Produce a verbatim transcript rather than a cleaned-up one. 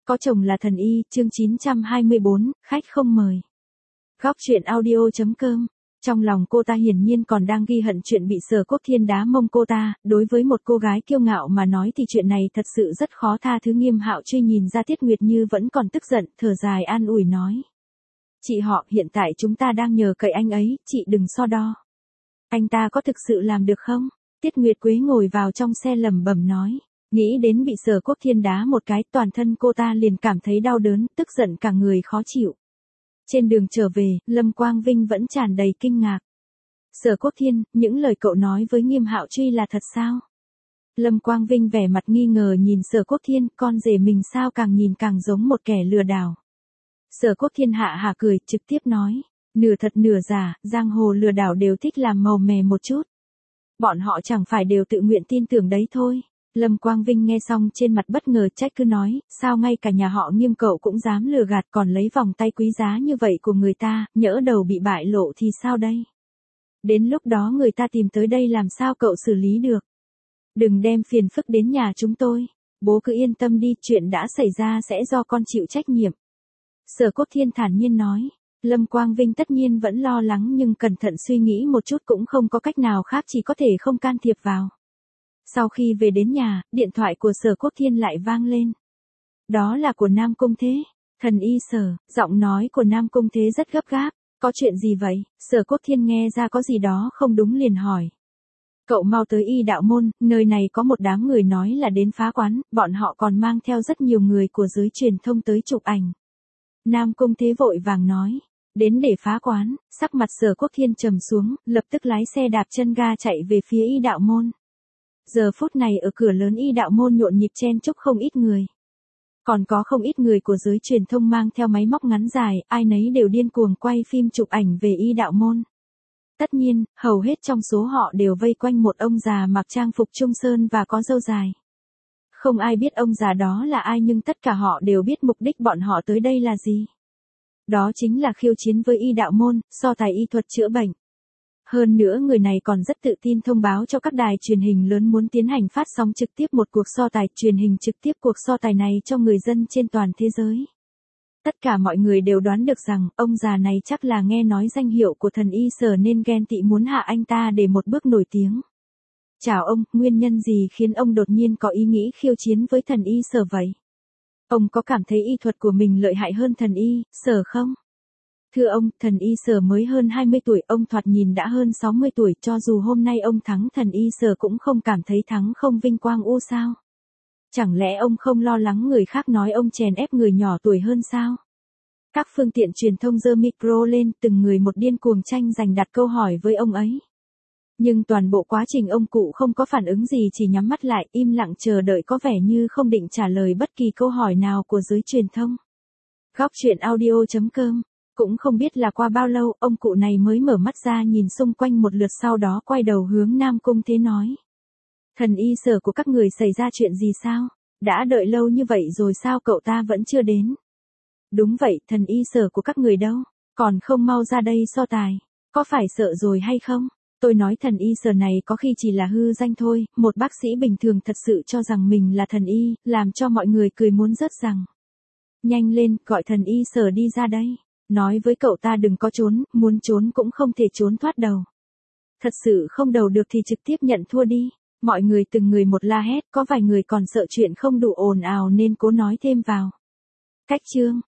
Có chồng là thần y, chương chín trăm hai mươi bốn, khách không mời. Góc chuyện audio.com. Trong lòng cô ta hiển nhiên còn đang ghi hận chuyện bị Sở Quốc Thiên đá mông cô ta, đối với một cô gái kiêu ngạo mà nói thì chuyện này thật sự rất khó tha thứ. Nghiêm Hạo Truy nhìn ra Tiết Nguyệt Như vẫn còn tức giận, thở dài an ủi nói. Chị họ, hiện tại chúng ta đang nhờ cậy anh ấy, chị đừng so đo. Anh ta có thực sự làm được không? Tiết Nguyệt Quế ngồi vào trong xe lẩm bẩm nói. Nghĩ đến bị Sở Quốc Thiên đá một cái, toàn thân cô ta liền cảm thấy đau đớn, tức giận cả người khó chịu. Trên đường trở về, Lâm Quang Vinh vẫn tràn đầy kinh ngạc. Sở Quốc Thiên, những lời cậu nói với Nghiêm Hạo Truy là thật sao? Lâm Quang Vinh vẻ mặt nghi ngờ nhìn Sở Quốc Thiên, con rể mình sao càng nhìn càng giống một kẻ lừa đảo. Sở Quốc Thiên hạ hạ cười, trực tiếp nói, nửa thật nửa giả, giang hồ lừa đảo đều thích làm màu mè một chút. Bọn họ chẳng phải đều tự nguyện tin tưởng đấy thôi. Lâm Quang Vinh nghe xong trên mặt bất ngờ, trách cứ nói, sao ngay cả nhà họ Nghiêm cậu cũng dám lừa gạt, còn lấy vòng tay quý giá như vậy của người ta, nhỡ đầu bị bại lộ thì sao đây? Đến lúc đó người ta tìm tới đây làm sao cậu xử lý được? Đừng đem phiền phức đến nhà chúng tôi. Bố cứ yên tâm đi, chuyện đã xảy ra sẽ do con chịu trách nhiệm. Sở Quốc Thiên thản nhiên nói. Lâm Quang Vinh tất nhiên vẫn lo lắng nhưng cẩn thận suy nghĩ một chút cũng không có cách nào khác, chỉ có thể không can thiệp vào. Sau khi về đến nhà, điện thoại của Sở Quốc Thiên lại vang lên. Đó là của Nam Cung Thế. Thần y Sở, giọng nói của Nam Cung Thế rất gấp gáp. Có chuyện gì vậy? Sở Quốc Thiên nghe ra có gì đó không đúng liền hỏi. Cậu mau tới Y Đạo Môn, nơi này có một đám người nói là đến phá quán, bọn họ còn mang theo rất nhiều người của giới truyền thông tới chụp ảnh. Nam Cung Thế vội vàng nói. Đến để phá quán, sắc mặt Sở Quốc Thiên trầm xuống, lập tức lái xe đạp chân ga chạy về phía Y Đạo Môn. Giờ phút này ở cửa lớn Y Đạo Môn nhộn nhịp chen chúc không ít người. Còn có không ít người của giới truyền thông mang theo máy móc ngắn dài, ai nấy đều điên cuồng quay phim chụp ảnh về Y Đạo Môn. Tất nhiên, hầu hết trong số họ đều vây quanh một ông già mặc trang phục trung sơn và có râu dài. Không ai biết ông già đó là ai nhưng tất cả họ đều biết mục đích bọn họ tới đây là gì. Đó chính là khiêu chiến với Y Đạo Môn, so tài y thuật chữa bệnh. Hơn nữa người này còn rất tự tin thông báo cho các đài truyền hình lớn muốn tiến hành phát sóng trực tiếp một cuộc so tài truyền hình trực tiếp cuộc so tài này cho người dân trên toàn thế giới. Tất cả mọi người đều đoán được rằng ông già này chắc là nghe nói danh hiệu của thần y Sở nên ghen tị muốn hạ anh ta để một bước nổi tiếng. Chào ông, nguyên nhân gì khiến ông đột nhiên có ý nghĩ khiêu chiến với thần y Sở vậy? Ông có cảm thấy y thuật của mình lợi hại hơn thần y Sở không? Thưa ông, thần y Sở mới hơn hai mươi tuổi, ông thoạt nhìn đã hơn sáu mươi tuổi, cho dù hôm nay ông thắng thần y Sở cũng không cảm thấy thắng không vinh quang u sao? Chẳng lẽ ông không lo lắng người khác nói ông chèn ép người nhỏ tuổi hơn sao? Các phương tiện truyền thông giơ micro lên, từng người một điên cuồng tranh giành đặt câu hỏi với ông ấy. Nhưng toàn bộ quá trình ông cụ không có phản ứng gì, chỉ nhắm mắt lại, im lặng chờ đợi, có vẻ như không định trả lời bất kỳ câu hỏi nào của giới truyền thông. Góc chuyện audio.com. Cũng không biết là qua bao lâu, ông cụ này mới mở mắt ra nhìn xung quanh một lượt, sau đó quay đầu hướng Nam Cung Thế nói. Thần y Sở của các người xảy ra chuyện gì sao? Đã đợi lâu như vậy rồi sao cậu ta vẫn chưa đến? Đúng vậy, thần y Sở của các người đâu? Còn không mau ra đây so tài. Có phải sợ rồi hay không? Tôi nói thần y Sở này có khi chỉ là hư danh thôi, một bác sĩ bình thường thật sự cho rằng mình là thần y, làm cho mọi người cười muốn rớt rằng. Nhanh lên, gọi thần y Sở đi ra đây. Nói với cậu ta đừng có trốn, muốn trốn cũng không thể trốn thoát đầu. Thật sự không đầu được thì trực tiếp nhận thua đi. Mọi người từng người một la hét, có vài người còn sợ chuyện không đủ ồn ào nên cố nói thêm vào. Cách chương.